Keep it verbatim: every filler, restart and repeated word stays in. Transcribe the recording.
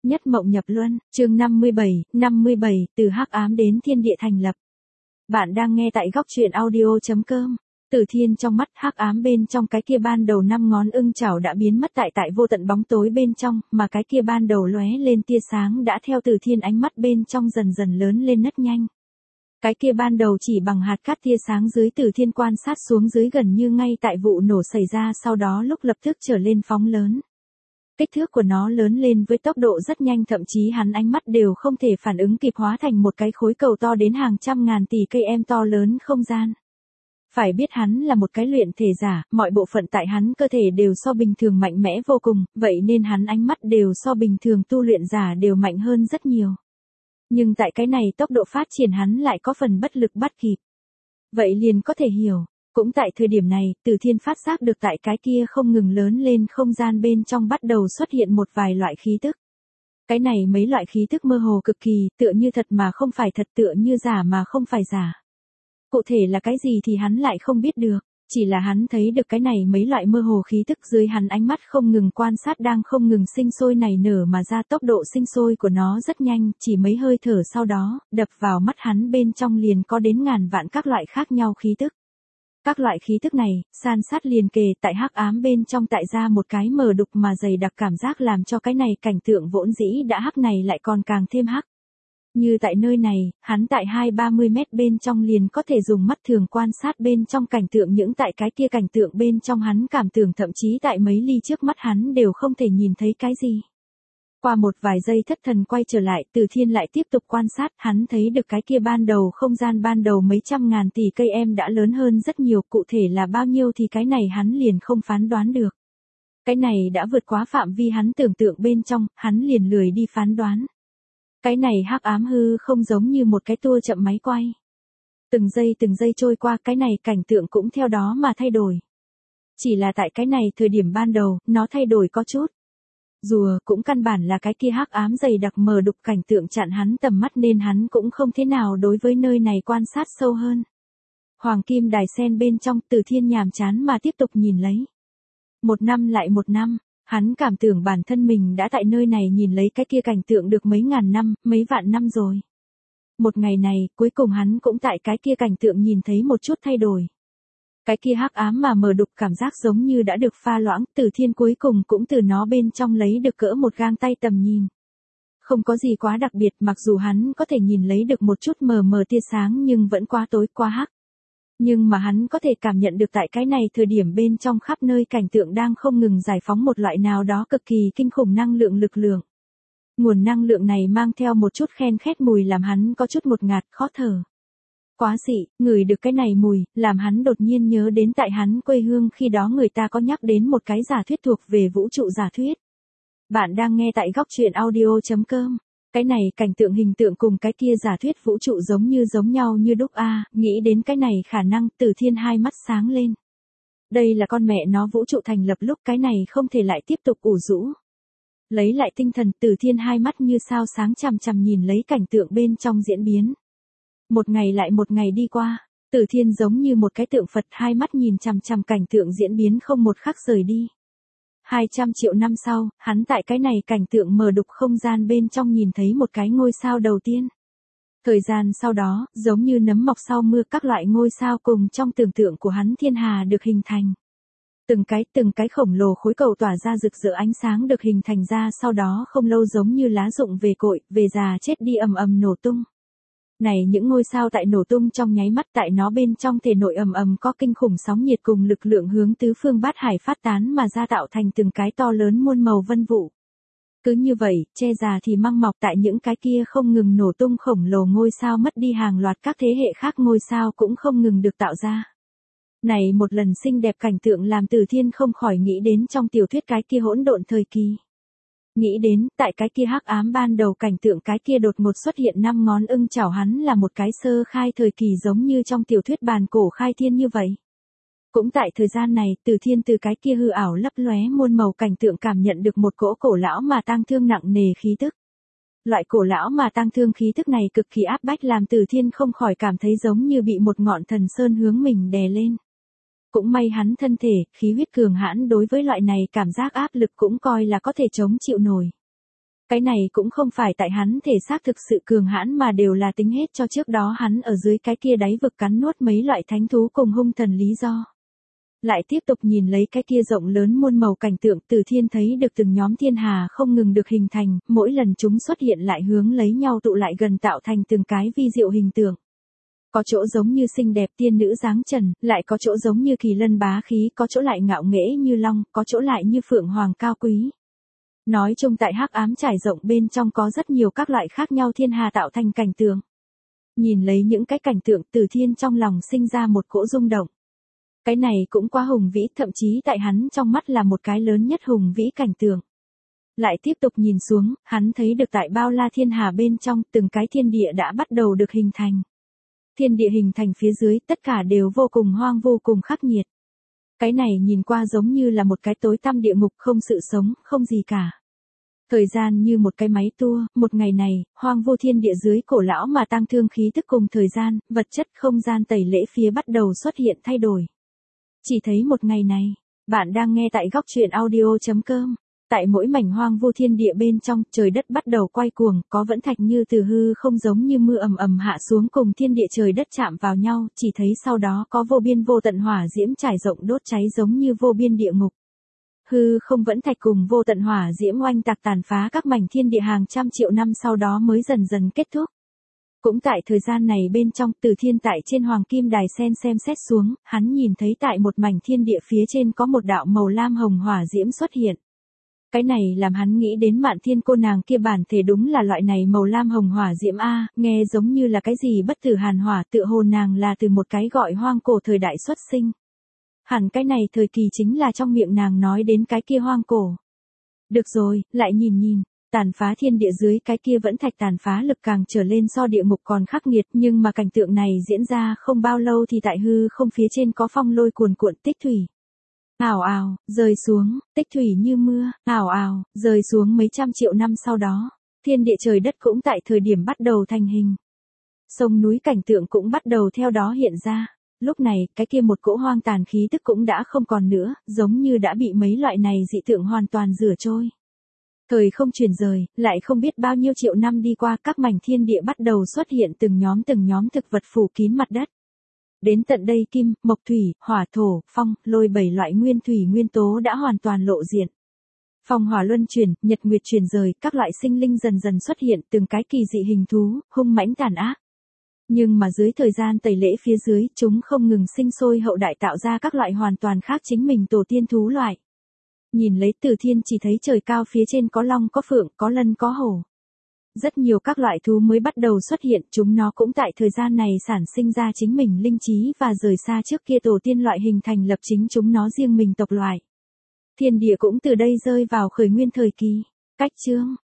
Nhất mộng nhập luân, chương năm mươi bảy, năm mươi bảy, từ hắc ám đến thiên địa thành lập. Bạn đang nghe tại góc truyện audio chấm com. Từ thiên trong mắt hắc ám bên trong cái kia ban đầu năm ngón ưng chảo đã biến mất tại tại vô tận bóng tối bên trong, mà cái kia ban đầu lóe lên tia sáng đã theo từ thiên ánh mắt bên trong dần dần lớn lên rất nhanh. Cái kia ban đầu chỉ bằng hạt cát tia sáng dưới từ thiên quan sát xuống dưới gần như ngay tại vụ nổ xảy ra sau đó lúc lập tức trở lên phóng lớn. Kích thước của nó lớn lên với tốc độ rất nhanh, thậm chí hắn ánh mắt đều không thể phản ứng kịp, hóa thành một cái khối cầu to đến hàng trăm ngàn tỷ cây em to lớn không gian. Phải biết hắn là một cái luyện thể giả, mọi bộ phận tại hắn cơ thể đều so bình thường mạnh mẽ vô cùng, vậy nên hắn ánh mắt đều so bình thường tu luyện giả đều mạnh hơn rất nhiều. Nhưng tại cái này tốc độ phát triển hắn lại có phần bất lực bắt kịp. Vậy liền có thể hiểu. Cũng tại thời điểm này, Từ Thiên phát giác được tại cái kia không ngừng lớn lên không gian bên trong bắt đầu xuất hiện một vài loại khí tức. Cái này mấy loại khí tức mơ hồ cực kỳ, tựa như thật mà không phải thật, tựa như giả mà không phải giả. Cụ thể là cái gì thì hắn lại không biết được, chỉ là hắn thấy được cái này mấy loại mơ hồ khí tức dưới hắn ánh mắt không ngừng quan sát đang không ngừng sinh sôi nảy nở mà ra, tốc độ sinh sôi của nó rất nhanh, chỉ mấy hơi thở sau đó, đập vào mắt hắn bên trong liền có đến ngàn vạn các loại khác nhau khí tức. Các loại khí tức này, san sát liền kề tại hắc ám bên trong tại ra một cái mờ đục mà dày đặc, cảm giác làm cho cái này cảnh tượng vốn dĩ đã hắc này lại còn càng thêm hắc. Như tại nơi này, hắn tại hai ba mươi mét bên trong liền có thể dùng mắt thường quan sát bên trong cảnh tượng, những tại cái kia cảnh tượng bên trong hắn cảm tưởng thậm chí tại mấy ly trước mắt hắn đều không thể nhìn thấy cái gì. Qua một vài giây thất thần quay trở lại, Từ Thiên lại tiếp tục quan sát, hắn thấy được cái kia ban đầu không gian ban đầu mấy trăm ngàn tỷ cây em đã lớn hơn rất nhiều, cụ thể là bao nhiêu thì cái này hắn liền không phán đoán được. Cái này đã vượt quá phạm vi hắn tưởng tượng bên trong, hắn liền lười đi phán đoán. Cái này hắc ám hư không giống như một cái tua chậm máy quay. Từng giây từng giây trôi qua, cái này cảnh tượng cũng theo đó mà thay đổi. Chỉ là tại cái này thời điểm ban đầu, nó thay đổi có chút. Rùa cũng căn bản là cái kia hắc ám dày đặc mờ đục cảnh tượng chặn hắn tầm mắt nên hắn cũng không thế nào đối với nơi này quan sát sâu hơn. Hoàng kim đài sen bên trong, Từ Thiên nhàm chán mà tiếp tục nhìn lấy. Một năm lại một năm, hắn cảm tưởng bản thân mình đã tại nơi này nhìn lấy cái kia cảnh tượng được mấy ngàn năm, mấy vạn năm rồi. Một ngày này, cuối cùng hắn cũng tại cái kia cảnh tượng nhìn thấy một chút thay đổi. Cái kia hắc ám mà mờ đục cảm giác giống như đã được pha loãng, Từ Thiên cuối cùng cũng từ nó bên trong lấy được cỡ một gang tay tầm nhìn. Không có gì quá đặc biệt, mặc dù hắn có thể nhìn lấy được một chút mờ mờ tia sáng nhưng vẫn quá tối quá hắc. Nhưng mà hắn có thể cảm nhận được tại cái này thời điểm bên trong khắp nơi cảnh tượng đang không ngừng giải phóng một loại nào đó cực kỳ kinh khủng năng lượng lực lượng. Nguồn năng lượng này mang theo một chút khen khét mùi làm hắn có chút ngột ngạt khó thở. Quá dị, ngửi được cái này mùi, làm hắn đột nhiên nhớ đến tại hắn quê hương khi đó người ta có nhắc đến một cái giả thuyết thuộc về vũ trụ giả thuyết. Bạn đang nghe tại góc truyện audio chấm com. Cái này cảnh tượng hình tượng cùng cái kia giả thuyết vũ trụ giống như giống nhau như đúc a, nghĩ đến cái này khả năng, Từ Thiên hai mắt sáng lên. Đây là con mẹ nó vũ trụ thành lập lúc, cái này không thể lại tiếp tục ủ rũ. Lấy lại tinh thần, Từ Thiên hai mắt như sao sáng chằm chằm nhìn lấy cảnh tượng bên trong diễn biến. Một ngày lại một ngày đi qua, Từ Thiên giống như một cái tượng Phật, hai mắt nhìn chằm chằm cảnh tượng diễn biến không một khắc rời đi. Hai trăm triệu năm sau, hắn tại cái này cảnh tượng mờ đục không gian bên trong nhìn thấy một cái ngôi sao đầu tiên. Thời gian sau đó, giống như nấm mọc sau mưa, các loại ngôi sao cùng trong tưởng tượng của hắn thiên hà được hình thành. Từng cái từng cái khổng lồ khối cầu tỏa ra rực rỡ ánh sáng được hình thành ra, sau đó không lâu giống như lá rụng về cội, về già chết đi ầm ầm nổ tung. Này những ngôi sao tại nổ tung trong nháy mắt, tại nó bên trong thể nội ầm ầm có kinh khủng sóng nhiệt cùng lực lượng hướng tứ phương bát hải phát tán mà ra, tạo thành từng cái to lớn muôn màu vân vụ. Cứ như vậy, che già thì măng mọc, tại những cái kia không ngừng nổ tung khổng lồ ngôi sao mất đi, hàng loạt các thế hệ khác ngôi sao cũng không ngừng được tạo ra. Này một lần xinh đẹp cảnh tượng làm Từ Thiên không khỏi nghĩ đến trong tiểu thuyết cái kia hỗn độn thời kỳ. Nghĩ đến, tại cái kia hắc ám ban đầu cảnh tượng cái kia đột ngột xuất hiện năm ngón ưng chảo, hắn là một cái sơ khai thời kỳ giống như trong tiểu thuyết bàn cổ khai thiên như vậy. Cũng tại thời gian này, Từ Thiên từ cái kia hư ảo lấp lóe muôn màu cảnh tượng cảm nhận được một cỗ cổ lão mà tang thương nặng nề khí tức. Loại cổ lão mà tang thương khí tức này cực kỳ áp bách làm Từ Thiên không khỏi cảm thấy giống như bị một ngọn thần sơn hướng mình đè lên. Cũng may hắn thân thể, khí huyết cường hãn đối với loại này cảm giác áp lực cũng coi là có thể chống chịu nổi. Cái này cũng không phải tại hắn thể xác thực sự cường hãn mà đều là tính hết cho trước đó hắn ở dưới cái kia đáy vực cắn nuốt mấy loại thánh thú cùng hung thần lý do. Lại tiếp tục nhìn lấy cái kia rộng lớn muôn màu cảnh tượng, Từ Thiên thấy được từng nhóm thiên hà không ngừng được hình thành, mỗi lần chúng xuất hiện lại hướng lấy nhau tụ lại gần tạo thành từng cái vi diệu hình tượng. Có chỗ giống như xinh đẹp tiên nữ dáng trần, lại có chỗ giống như kỳ lân bá khí, có chỗ lại ngạo nghễ như long, có chỗ lại như phượng hoàng cao quý. Nói chung tại hắc ám trải rộng bên trong có rất nhiều các loại khác nhau thiên hà tạo thành cảnh tượng. Nhìn lấy những cái cảnh tượng, Từ Thiên trong lòng sinh ra một cỗ rung động. Cái này cũng quá hùng vĩ, thậm chí tại hắn trong mắt là một cái lớn nhất hùng vĩ cảnh tượng. Lại tiếp tục nhìn xuống, hắn thấy được tại bao la thiên hà bên trong, từng cái thiên địa đã bắt đầu được hình thành. Thiên địa hình thành phía dưới, tất cả đều vô cùng hoang vô cùng khắc nghiệt. Cái này nhìn qua giống như là một cái tối tăm địa ngục, không sự sống, không gì cả. Thời gian như một cái máy tua, một ngày này, hoang vô thiên địa dưới cổ lão mà tăng thương khí tức cùng thời gian, vật chất không gian tẩy lễ phía bắt đầu xuất hiện thay đổi. Chỉ thấy một ngày này, bạn đang nghe tại góc truyện audio chấm com. Tại mỗi mảnh hoang vô thiên địa bên trong, trời đất bắt đầu quay cuồng, có vẫn thạch như từ hư không giống như mưa ầm ầm hạ xuống cùng thiên địa trời đất chạm vào nhau, chỉ thấy sau đó có vô biên vô tận hỏa diễm trải rộng đốt cháy giống như vô biên địa ngục. Hư không vẫn thạch cùng vô tận hỏa diễm oanh tạc tàn phá các mảnh thiên địa hàng trăm triệu năm sau đó mới dần dần kết thúc. Cũng tại thời gian này bên trong, Từ Thiên tại trên hoàng kim đài sen xem xét xuống, hắn nhìn thấy tại một mảnh thiên địa phía trên có một đạo màu lam hồng hỏa diễm xuất hiện. Cái này làm hắn nghĩ đến Mạn Thiên cô nàng kia bản thể đúng là loại này màu lam hồng hỏa diễm a, nghe giống như là cái gì bất tử hàn hỏa, tựa hồ nàng là từ một cái gọi hoang cổ thời đại xuất sinh. Hẳn cái này thời kỳ chính là trong miệng nàng nói đến cái kia hoang cổ. Được rồi, lại nhìn nhìn, tàn phá thiên địa dưới cái kia vẫn thạch tàn phá lực càng trở lên so địa ngục còn khắc nghiệt, nhưng mà cảnh tượng này diễn ra không bao lâu thì tại hư không phía trên có phong lôi cuồn cuộn tích thủy. Ào ào, rơi xuống, tích thủy như mưa, ào ào, rơi xuống mấy trăm triệu năm sau đó, thiên địa trời đất cũng tại thời điểm bắt đầu thành hình. Sông núi cảnh tượng cũng bắt đầu theo đó hiện ra. Lúc này, cái kia một cỗ hoang tàn khí tức cũng đã không còn nữa, giống như đã bị mấy loại này dị tượng hoàn toàn rửa trôi. Thời không chuyển rời, lại không biết bao nhiêu triệu năm đi qua, các mảnh thiên địa bắt đầu xuất hiện từng nhóm từng nhóm thực vật phủ kín mặt đất. Đến tận đây kim, mộc thủy, hỏa thổ, phong, lôi bảy loại nguyên thủy nguyên tố đã hoàn toàn lộ diện. Phong hỏa luân chuyển, nhật nguyệt chuyển rời, các loại sinh linh dần dần xuất hiện, từng cái kỳ dị hình thú, hung mãnh tàn ác. Nhưng mà dưới thời gian tẩy lễ phía dưới, chúng không ngừng sinh sôi hậu đại tạo ra các loại hoàn toàn khác chính mình tổ tiên thú loại. Nhìn lấy Từ Thiên chỉ thấy trời cao phía trên có long có phượng, có lân có hổ. Rất nhiều các loại thú mới bắt đầu xuất hiện, chúng nó cũng tại thời gian này sản sinh ra chính mình linh trí và rời xa trước kia tổ tiên loại hình thành lập chính chúng nó riêng mình tộc loại. Thiên địa cũng từ đây rơi vào khởi nguyên thời kỳ. Cách chương